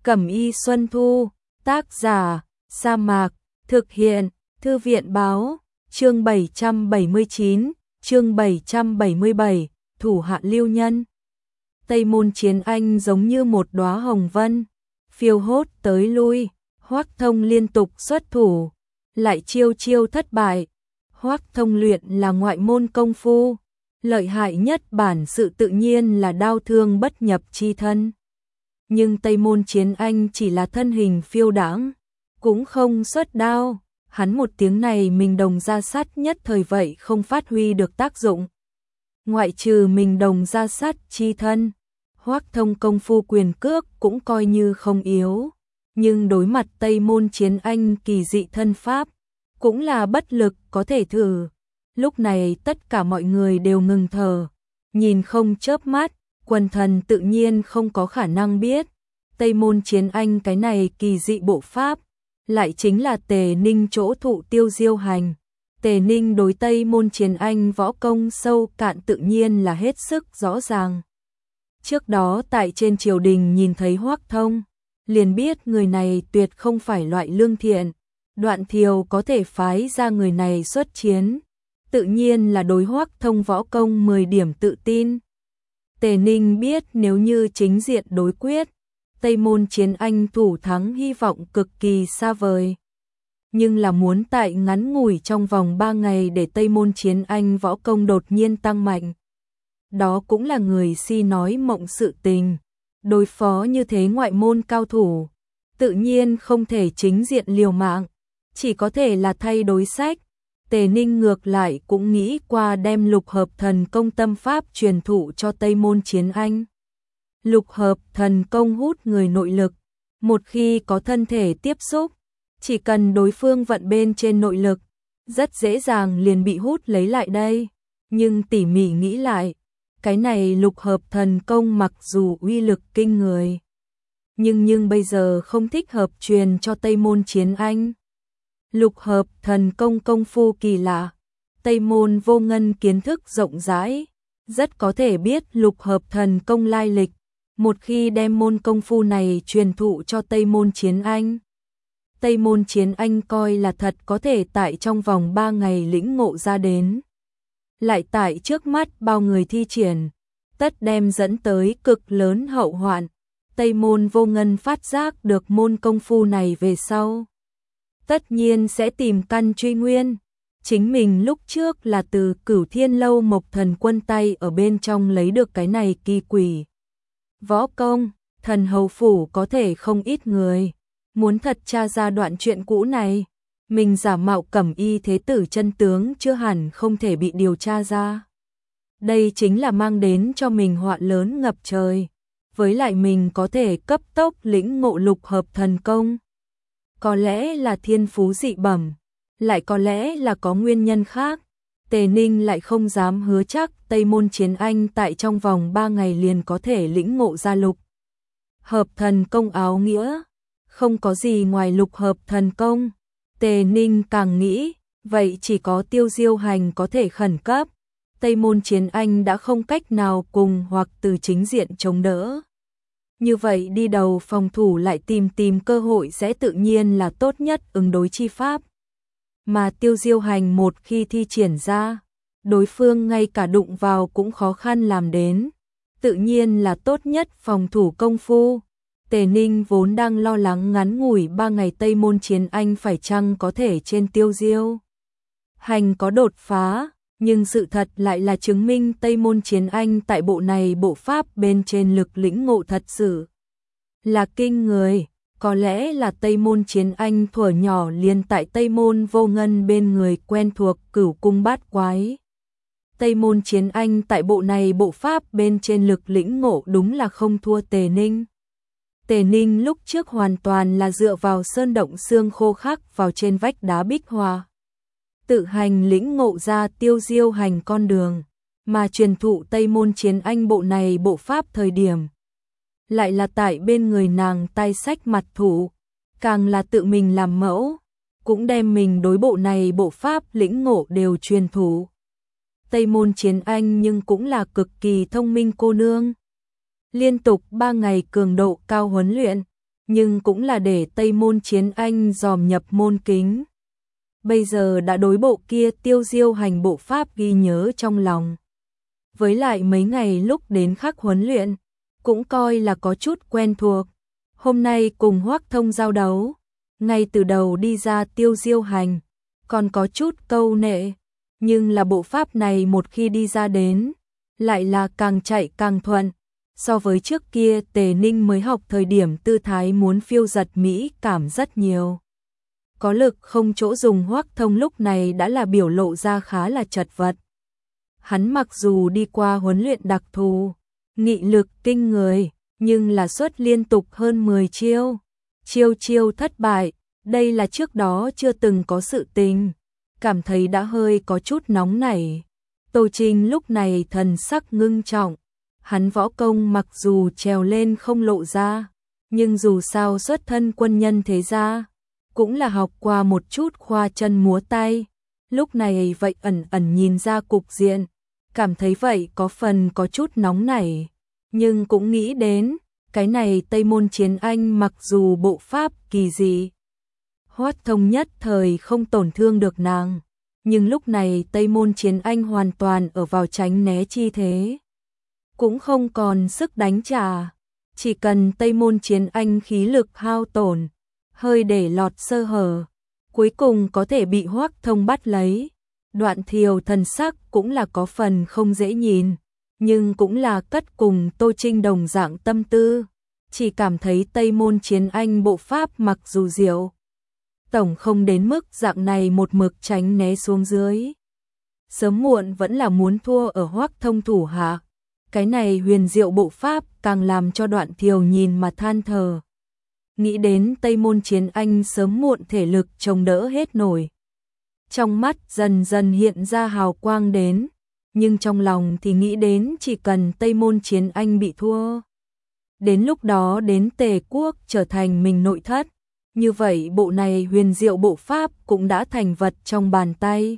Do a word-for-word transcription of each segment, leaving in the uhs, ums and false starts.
Cẩm y Xuân Thu, tác giả, Sa Mạc, thực hiện, Thư viện báo, chương bảy trăm bảy mươi chín, chương bảy trăm bảy mươi bảy, thủ hạ lưu nhân. Tây Môn Chiến Anh giống như một đóa hồng vân, phiêu hốt tới lui, Hoắc Thông liên tục xuất thủ, lại chiêu chiêu thất bại. Hoắc Thông luyện là ngoại môn công phu, lợi hại nhất bản sự tự nhiên là đao thương bất nhập chi thân. Nhưng Tây Môn Chiến Anh chỉ là thân hình phiêu đãng, cũng không xuất đao, hắn một tiếng này mình đồng ra sát nhất thời vậy không phát huy được tác dụng. Ngoại trừ mình đồng ra sát chi thân, Hoắc Thông công phu quyền cước cũng coi như không yếu, nhưng đối mặt Tây Môn Chiến Anh kỳ dị thân pháp, cũng là bất lực có thể thử. Lúc này tất cả mọi người đều ngừng thở, nhìn không chớp mắt, quần thần tự nhiên không có khả năng biết. Tây Môn Chiến Anh cái này kỳ dị bộ pháp, lại chính là Tề Ninh chỗ thụ Tiêu Diêu Hành. Tề Ninh đối Tây Môn Chiến Anh võ công sâu cạn tự nhiên là hết sức rõ ràng. Trước đó tại trên triều đình nhìn thấy Hoắc Thông, liền biết người này tuyệt không phải loại lương thiện. Đoạn Thiều có thể phái ra người này xuất chiến, tự nhiên là đối Hoắc Thông võ công mười điểm tự tin. Tề Ninh biết nếu như chính diện đối quyết, Tây Môn Chiến Anh thủ thắng hy vọng cực kỳ xa vời. Nhưng là muốn tại ngắn ngủi trong vòng ba ngày để Tây Môn Chiến Anh võ công đột nhiên tăng mạnh. Đó cũng là người si nói mộng sự tình. Đối phó như thế ngoại môn cao thủ, tự nhiên không thể chính diện liều mạng, chỉ có thể là thay đối sách. Tề Ninh ngược lại cũng nghĩ qua đem lục hợp thần công tâm pháp truyền thụ cho Tây Môn Chiến Anh. Lục hợp thần công hút người nội lực, một khi có thân thể tiếp xúc, chỉ cần đối phương vận bên trên nội lực, rất dễ dàng liền bị hút lấy lại đây. Nhưng tỉ mỉ nghĩ lại, cái này lục hợp thần công mặc dù uy lực kinh người, nhưng nhưng bây giờ không thích hợp truyền cho Tây Môn Chiến Anh. Lục hợp thần công công phu kỳ lạ, Tây Môn Vô Ngân kiến thức rộng rãi, rất có thể biết lục hợp thần công lai lịch. Một khi đem môn công phu này truyền thụ cho Tây Môn Chiến Anh, Tây Môn Chiến Anh coi là thật có thể tại trong vòng ba ngày lĩnh ngộ ra đến. Lại tại trước mắt bao người thi triển, tất đem dẫn tới cực lớn hậu hoạn. Tây Môn Vô Ngân phát giác được môn công phu này về sau, tất nhiên sẽ tìm căn truy nguyên. Chính mình lúc trước là từ Cửu Thiên Lâu Mộc Thần Quân tay ở bên trong lấy được cái này kỳ quỷ võ công, Thần Hầu phủ có thể không ít người muốn thật tra ra đoạn chuyện cũ này, mình giả mạo Cẩm y thế tử chân tướng chưa hẳn không thể bị điều tra ra. Đây chính là mang đến cho mình họa lớn ngập trời, với lại mình có thể cấp tốc lĩnh ngộ lục hợp thần công. Có lẽ là thiên phú dị bẩm, lại có lẽ là có nguyên nhân khác. Tề Ninh lại không dám hứa chắc Tây Môn Chiến Anh tại trong vòng ba ngày liền có thể lĩnh ngộ ra lục hợp thần công áo nghĩa. Không có gì ngoài lục hợp thần công. Tề Ninh càng nghĩ, vậy chỉ có Tiêu Diêu Hành có thể khẩn cấp. Tây Môn Chiến Anh đã không cách nào cùng hoặc từ chính diện chống đỡ. Như vậy đi đầu phòng thủ lại tìm tìm cơ hội sẽ tự nhiên là tốt nhất ứng đối chi pháp. Mà Tiêu Diêu Hành một khi thi triển ra, đối phương ngay cả đụng vào cũng khó khăn làm đến, tự nhiên là tốt nhất phòng thủ công phu. Tề Ninh vốn đang lo lắng ngắn ngủi ba ngày Tây Môn Chiến Anh phải chăng có thể trên Tiêu Diêu Hành có đột phá, nhưng sự thật lại là chứng minh Tây Môn Chiến Anh tại bộ này bộ pháp bên trên lực lĩnh ngộ thật sự là kinh người. Có lẽ là Tây Môn Chiến Anh thuở nhỏ liền tại Tây Môn Vô Ngân bên người quen thuộc cửu cung bát quái. Tây Môn Chiến Anh tại bộ này bộ pháp bên trên lực lĩnh ngộ đúng là không thua Tề Ninh. Tề Ninh lúc trước hoàn toàn là dựa vào sơn động xương khô khắc vào trên vách đá bích hoa, tự hành lĩnh ngộ ra Tiêu Diêu Hành con đường, mà truyền thụ Tây Môn Chiến Anh bộ này bộ pháp thời điểm, lại là tại bên người nàng tay sách mặt thủ, càng là tự mình làm mẫu, cũng đem mình đối bộ này bộ pháp lĩnh ngộ đều truyền thụ. Tây Môn Chiến Anh nhưng cũng là cực kỳ thông minh cô nương. Liên tục ba ngày cường độ cao huấn luyện, nhưng cũng là để Tây Môn Chiến Anh dòm nhập môn kính. Bây giờ đã đối bộ kia Tiêu Diêu Hành bộ pháp ghi nhớ trong lòng. Với lại mấy ngày lúc đến khắc huấn luyện, cũng coi là có chút quen thuộc. Hôm nay cùng Hoắc Thông giao đấu, ngay từ đầu đi ra Tiêu Diêu Hành, còn có chút câu nệ, nhưng là bộ pháp này một khi đi ra đến, lại là càng chạy càng thuận. So với trước kia Tề Ninh mới học thời điểm tư thái muốn phiêu giật mỹ cảm rất nhiều. Có lực không chỗ dùng, Hoắc Thông lúc này đã là biểu lộ ra khá là chật vật. Hắn mặc dù đi qua huấn luyện đặc thù, nghị lực kinh người, nhưng là xuất liên tục hơn mười chiêu. Chiêu chiêu thất bại, đây là trước đó chưa từng có sự tình, cảm thấy đã hơi có chút nóng nảy. Tô Trinh lúc này thần sắc ngưng trọng, hắn võ công mặc dù trèo lên không lộ ra, nhưng dù sao xuất thân quân nhân thế gia, cũng là học qua một chút khoa chân múa tay, lúc này vậy ẩn ẩn nhìn ra cục diện, cảm thấy vậy có phần có chút nóng nảy, nhưng cũng nghĩ đến, cái này Tây Môn Chiến Anh mặc dù bộ pháp kỳ dị, Hoắc Thông nhất thời không tổn thương được nàng, nhưng lúc này Tây Môn Chiến Anh hoàn toàn ở vào tránh né chi thế, cũng không còn sức đánh trả, chỉ cần Tây Môn Chiến Anh khí lực hao tổn, hơi để lọt sơ hở, cuối cùng có thể bị Hoắc Thông bắt lấy. Đoạn Thiều thần sắc cũng là có phần không dễ nhìn, nhưng cũng là cất cùng Tô Trinh đồng dạng tâm tư, chỉ cảm thấy Tây Môn Chiến Anh bộ pháp mặc dù diệu, tổng không đến mức dạng này một mực tránh né xuống dưới. Sớm muộn vẫn là muốn thua ở Hoắc Thông thủ hạ, cái này huyền diệu bộ pháp càng làm cho Đoạn Thiều nhìn mà than thở. Nghĩ đến Tây Môn Chiến Anh sớm muộn thể lực chống đỡ hết nổi. Trong mắt dần dần hiện ra hào quang đến, nhưng trong lòng thì nghĩ đến chỉ cần Tây Môn Chiến Anh bị thua, đến lúc đó đến Tề quốc trở thành mình nội thất, như vậy bộ này huyền diệu bộ pháp cũng đã thành vật trong bàn tay.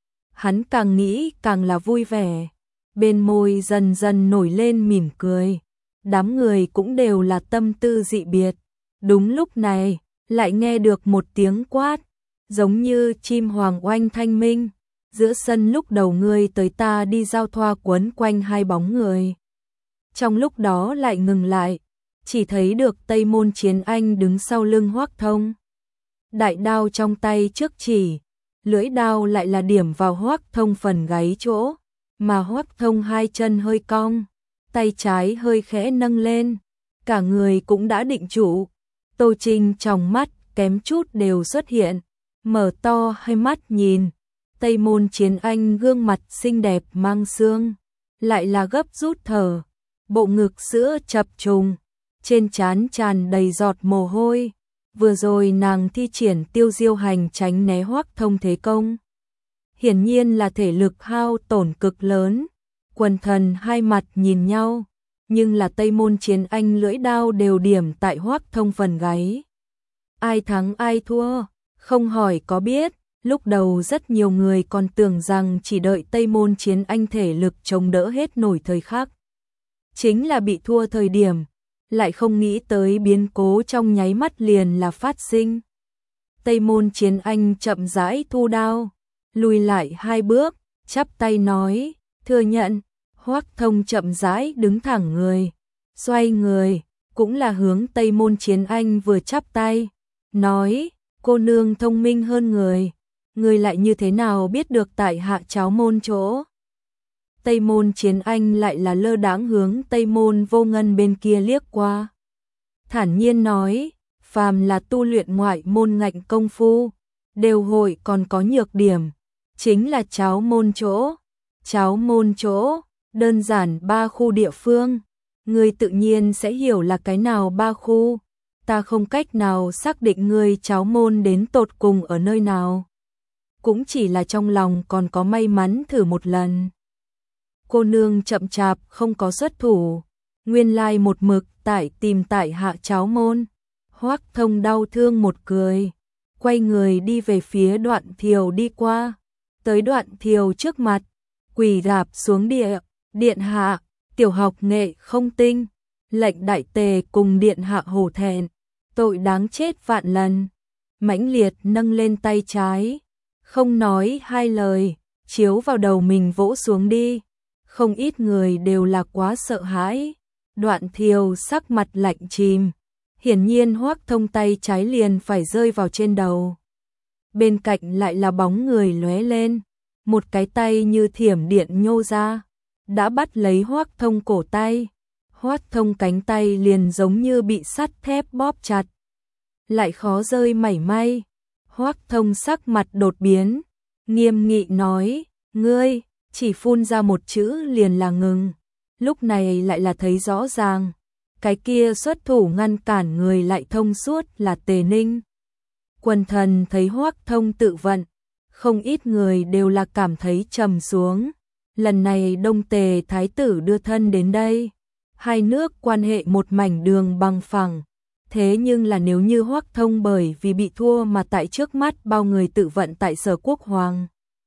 Hắn càng nghĩ càng là vui vẻ, bên môi dần dần nổi lên mỉm cười, đám người cũng đều là tâm tư dị biệt. Đúng lúc này, lại nghe được một tiếng quát, giống như chim hoàng oanh thanh minh, giữa sân lúc đầu người tới ta đi giao thoa quấn quanh hai bóng người. Trong lúc đó lại ngừng lại, chỉ thấy được Tây Môn Chiến Anh đứng sau lưng Hoắc Thông. Đại đao trong tay trước chỉ, lưỡi đao lại là điểm vào Hoắc Thông phần gáy chỗ, mà Hoắc Thông hai chân hơi cong, tay trái hơi khẽ nâng lên, cả người cũng đã định trụ. Tô Trinh trong mắt kém chút đều xuất hiện, mở to hai mắt nhìn, Tây Môn Chiến Anh gương mặt xinh đẹp mang xương, lại là gấp rút thở, bộ ngực sữa chập trùng, trên trán tràn đầy giọt mồ hôi, vừa rồi nàng thi triển Tiêu Diêu Hành tránh né Hoắc Thông thế công. Hiển nhiên là thể lực hao tổn cực lớn, quần thần hai mặt nhìn nhau, nhưng là Tây Môn Chiến Anh lưỡi đao đều điểm tại Hoắc Thông phần gáy. Ai thắng ai thua, không hỏi có biết, lúc đầu rất nhiều người còn tưởng rằng chỉ đợi Tây Môn Chiến Anh thể lực chống đỡ hết nổi thời khắc, chính là bị thua thời điểm, lại không nghĩ tới biến cố trong nháy mắt liền là phát sinh. Tây Môn Chiến Anh chậm rãi thu đao, lùi lại hai bước, chắp tay nói, thừa nhận. Hoắc Thông chậm rãi đứng thẳng người, xoay người, cũng là hướng Tây Môn Chiến Anh vừa chắp tay, nói, cô nương thông minh hơn người, người lại như thế nào biết được tại hạ cháu môn chỗ. Tây Môn Chiến Anh lại là lơ đãng hướng Tây Môn Vô Ngân bên kia liếc qua, thản nhiên nói, phàm là tu luyện ngoại môn ngạnh công phu, đều hội còn có nhược điểm, chính là cháu môn chỗ, cháu môn chỗ. Đơn giản ba khu địa phương, ngươi tự nhiên sẽ hiểu là cái nào ba khu, ta không cách nào xác định ngươi cháu môn đến tột cùng ở nơi nào, cũng chỉ là trong lòng còn có may mắn thử một lần. Cô nương chậm chạp không có xuất thủ, nguyên lai một mực tại tìm tại hạ cháu môn. Hoắc Thông đau thương một cười, quay người đi về phía Đoạn Thiều đi qua, tới Đoạn Thiều trước mặt, quỳ rạp xuống địa. Điện hạ, tiểu học nghệ không tinh, lệnh đại tề cùng điện hạ hổ thẹn, tội đáng chết vạn lần. Mãnh liệt nâng lên tay trái, không nói hai lời, chiếu vào đầu mình vỗ xuống đi. Không ít người đều là quá sợ hãi. Đoạn Thiều sắc mặt lạnh chìm, hiển nhiên Hoắc Thông tay trái liền phải rơi vào trên đầu. Bên cạnh lại là bóng người lóe lên, một cái tay như thiểm điện nhô ra, đã bắt lấy Hoắc Thông cổ tay. Hoắc Thông cánh tay liền giống như bị sắt thép bóp chặt, lại khó rơi mảy may. Hoắc Thông sắc mặt đột biến, nghiêm nghị nói, ngươi, chỉ phun ra một chữ liền là ngừng. Lúc này lại là thấy rõ ràng, cái kia xuất thủ ngăn cản người lại thông suốt là Tề Ninh. Quần thần thấy Hoắc Thông tự vận, không ít người đều là cảm thấy trầm xuống. Lần này Đông Tề Thái tử đưa thân đến đây, hai nước quan hệ một mảnh đường bằng phẳng. Thế nhưng là nếu như Hoắc Thông bởi vì bị thua mà tại trước mắt bao người tự vận tại Sở Quốc Hoàng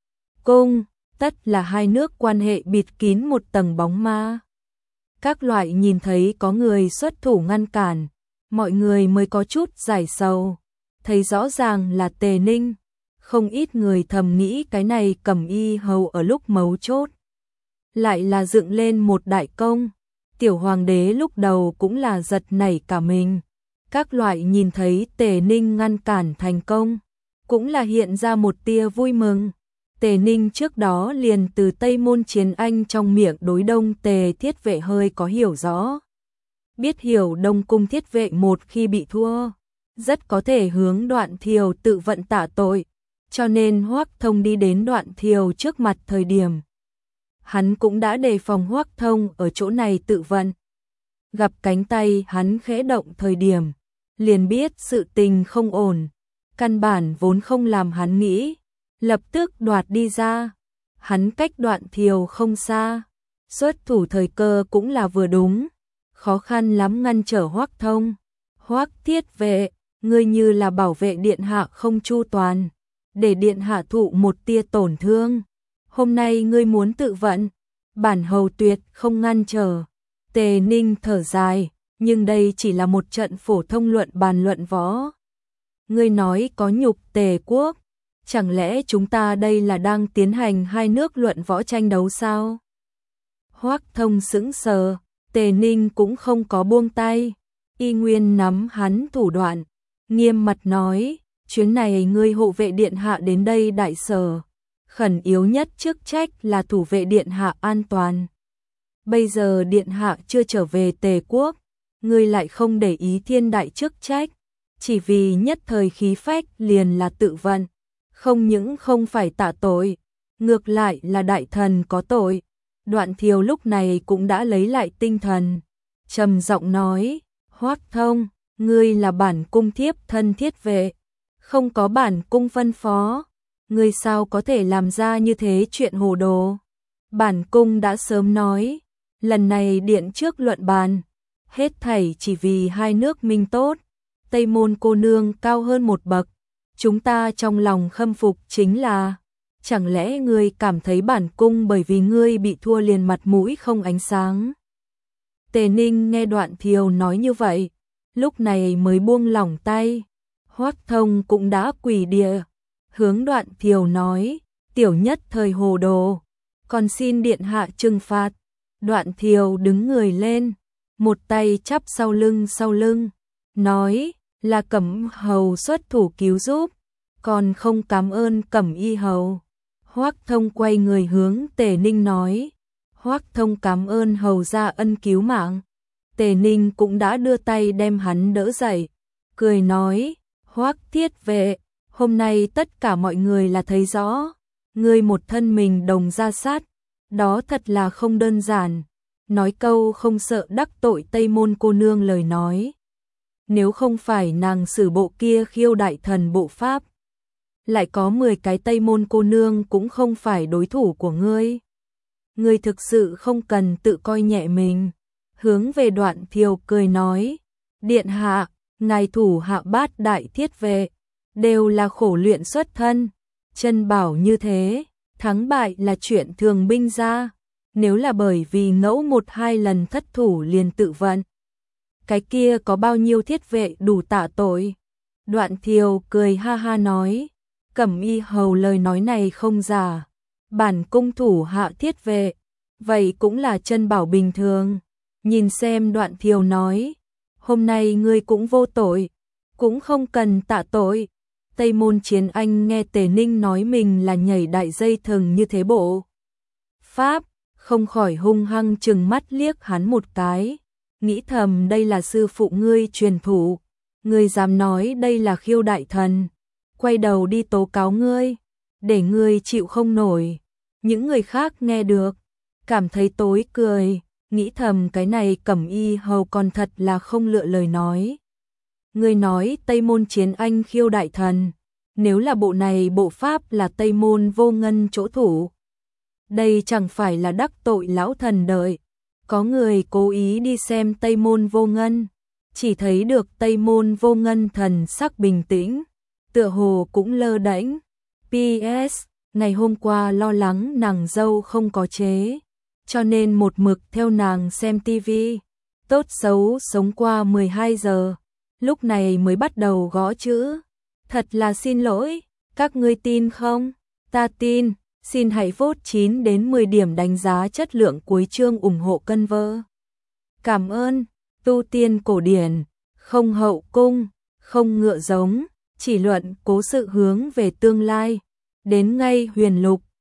Cung, tất là hai nước quan hệ bịt kín một tầng bóng ma. Các loại nhìn thấy có người xuất thủ ngăn cản, mọi người mới có chút giải sầu. Thấy rõ ràng là Tề Ninh, không ít người thầm nghĩ cái này Cẩm Y hầu ở lúc mấu chốt lại là dựng lên một đại công. Tiểu hoàng đế lúc đầu cũng là giật nảy cả mình. Các loại nhìn thấy Tề Ninh ngăn cản thành công, cũng là hiện ra một tia vui mừng. Tề Ninh trước đó liền từ Tây Môn Chiến Anh trong miệng đối Đông Tề thiết vệ hơi có hiểu rõ. Biết hiểu Đông Cung thiết vệ một khi bị thua, rất có thể hướng Đoạn Thiều tự vận tạ tội, cho nên Hoắc Thông đi đến Đoạn Thiều trước mặt thời điểm. Hắn cũng đã đề phòng Hoắc Thông ở chỗ này tự vận. Gặp cánh tay hắn khẽ động thời điểm, liền biết sự tình không ổn, căn bản vốn không làm hắn nghĩ, lập tức đoạt đi ra. Hắn cách Đoạn Thiều không xa, xuất thủ thời cơ cũng là vừa đúng, khó khăn lắm ngăn trở Hoắc Thông. Hoắc thiết vệ, ngươi như là bảo vệ điện hạ không chu toàn, để điện hạ thụ một tia tổn thương. Hôm nay ngươi muốn tự vận, bản hầu tuyệt không ngăn trở. Tề Ninh thở dài, nhưng đây chỉ là một trận phổ thông luận bàn luận võ. Ngươi nói có nhục Tề quốc, chẳng lẽ chúng ta đây là đang tiến hành hai nước luận võ tranh đấu sao? Hoắc Thông sững sờ, Tề Ninh cũng không có buông tay, y nguyên nắm hắn thủ đoạn, nghiêm mặt nói, chuyến này ngươi hộ vệ điện hạ đến đây đại sở, khẩn yếu nhất chức trách là thủ vệ điện hạ an toàn. Bây giờ điện hạ chưa trở về Tề quốc, ngươi lại không để ý thiên đại chức trách, chỉ vì nhất thời khí phách liền là tự vận, không những không phải tạ tội, ngược lại là đại thần có tội. Đoạn Thiều lúc này cũng đã lấy lại tinh thần, trầm giọng nói, Hoắc Thông, ngươi là bản cung thiếp thân thiết vệ, không có bản cung phân phó, ngươi sao có thể làm ra như thế chuyện hồ đồ. Bản cung đã sớm nói, lần này điện trước luận bàn, hết thảy chỉ vì hai nước minh tốt, Tây Môn cô nương cao hơn một bậc, chúng ta trong lòng khâm phục chính là, chẳng lẽ ngươi cảm thấy bản cung bởi vì ngươi bị thua liền mặt mũi không ánh sáng. Tề Ninh nghe Đoạn Thiều nói như vậy, lúc này mới buông lỏng tay. Hoắc Thông cũng đã quỳ địa, hướng Đoạn Thiều nói, tiểu nhất thời hồ đồ, còn xin điện hạ trừng phạt. Đoạn Thiều đứng người lên, một tay chắp sau lưng sau lưng, nói, là Cẩm hầu xuất thủ cứu giúp, còn không cảm ơn Cẩm y hầu. Hoắc Thông quay người hướng Tề Ninh nói, Hoắc Thông cảm ơn hầu gia ân cứu mạng. Tề Ninh cũng đã đưa tay đem hắn đỡ dậy, cười nói, Hoắc thiết vệ, hôm nay tất cả mọi người là thấy rõ, ngươi một thân mình đồng ra sát, đó thật là không đơn giản. Nói câu không sợ đắc tội Tây Môn cô nương lời nói. Nếu không phải nàng sử bộ kia khiêu đại thần bộ pháp, lại có mười cái Tây Môn cô nương cũng không phải đối thủ của ngươi. Ngươi thực sự không cần tự coi nhẹ mình. Hướng về Đoạn Thiều cười nói, điện hạ, ngài thủ hạ bát đại thiết vệ, đều là khổ luyện xuất thân, chân bảo như thế, thắng bại là chuyện thường binh ra. Nếu là bởi vì ngẫu một hai lần thất thủ liền tự vận, cái kia có bao nhiêu thiết vệ đủ tạ tội. Đoạn Thiều cười ha ha nói, Cẩm Y hầu lời nói này không giả, bản cung thủ hạ thiết vệ, vậy cũng là chân bảo bình thường. Nhìn xem Đoạn Thiều nói, hôm nay ngươi cũng vô tội, cũng không cần tạ tội. Tây Môn Chiến Anh nghe Tề Ninh nói mình là nhảy đại dây thừng như thế bộ pháp, không khỏi hung hăng trừng mắt liếc hắn một cái, nghĩ thầm đây là sư phụ ngươi truyền thụ, ngươi dám nói đây là khiêu đại thần, quay đầu đi tố cáo ngươi, để ngươi chịu không nổi. Những người khác nghe được, cảm thấy tối cười, nghĩ thầm cái này Cẩm Y hầu còn thật là không lựa lời nói. Ngươi nói Tây Môn Chiến Anh khiêu đại thần, nếu là bộ này bộ pháp là Tây Môn Vô Ngân chỗ thủ, đây chẳng phải là đắc tội lão thần đợi. Có người cố ý đi xem Tây Môn Vô Ngân, chỉ thấy được Tây Môn Vô Ngân thần sắc bình tĩnh, tựa hồ cũng lơ đễnh. pê ét. Ngày hôm qua lo lắng nàng dâu không có chế, cho nên một mực theo nàng xem tivi, tốt xấu sống qua mười hai giờ, lúc này mới bắt đầu gõ chữ. Thật là xin lỗi, các ngươi tin không? Ta tin, xin hãy vote chín đến mười điểm đánh giá chất lượng cuối chương ủng hộ cân vơ. Cảm ơn, tu tiên cổ điển, không hậu cung, không ngựa giống, chỉ luận cố sự hướng về tương lai, đến ngay huyền lục.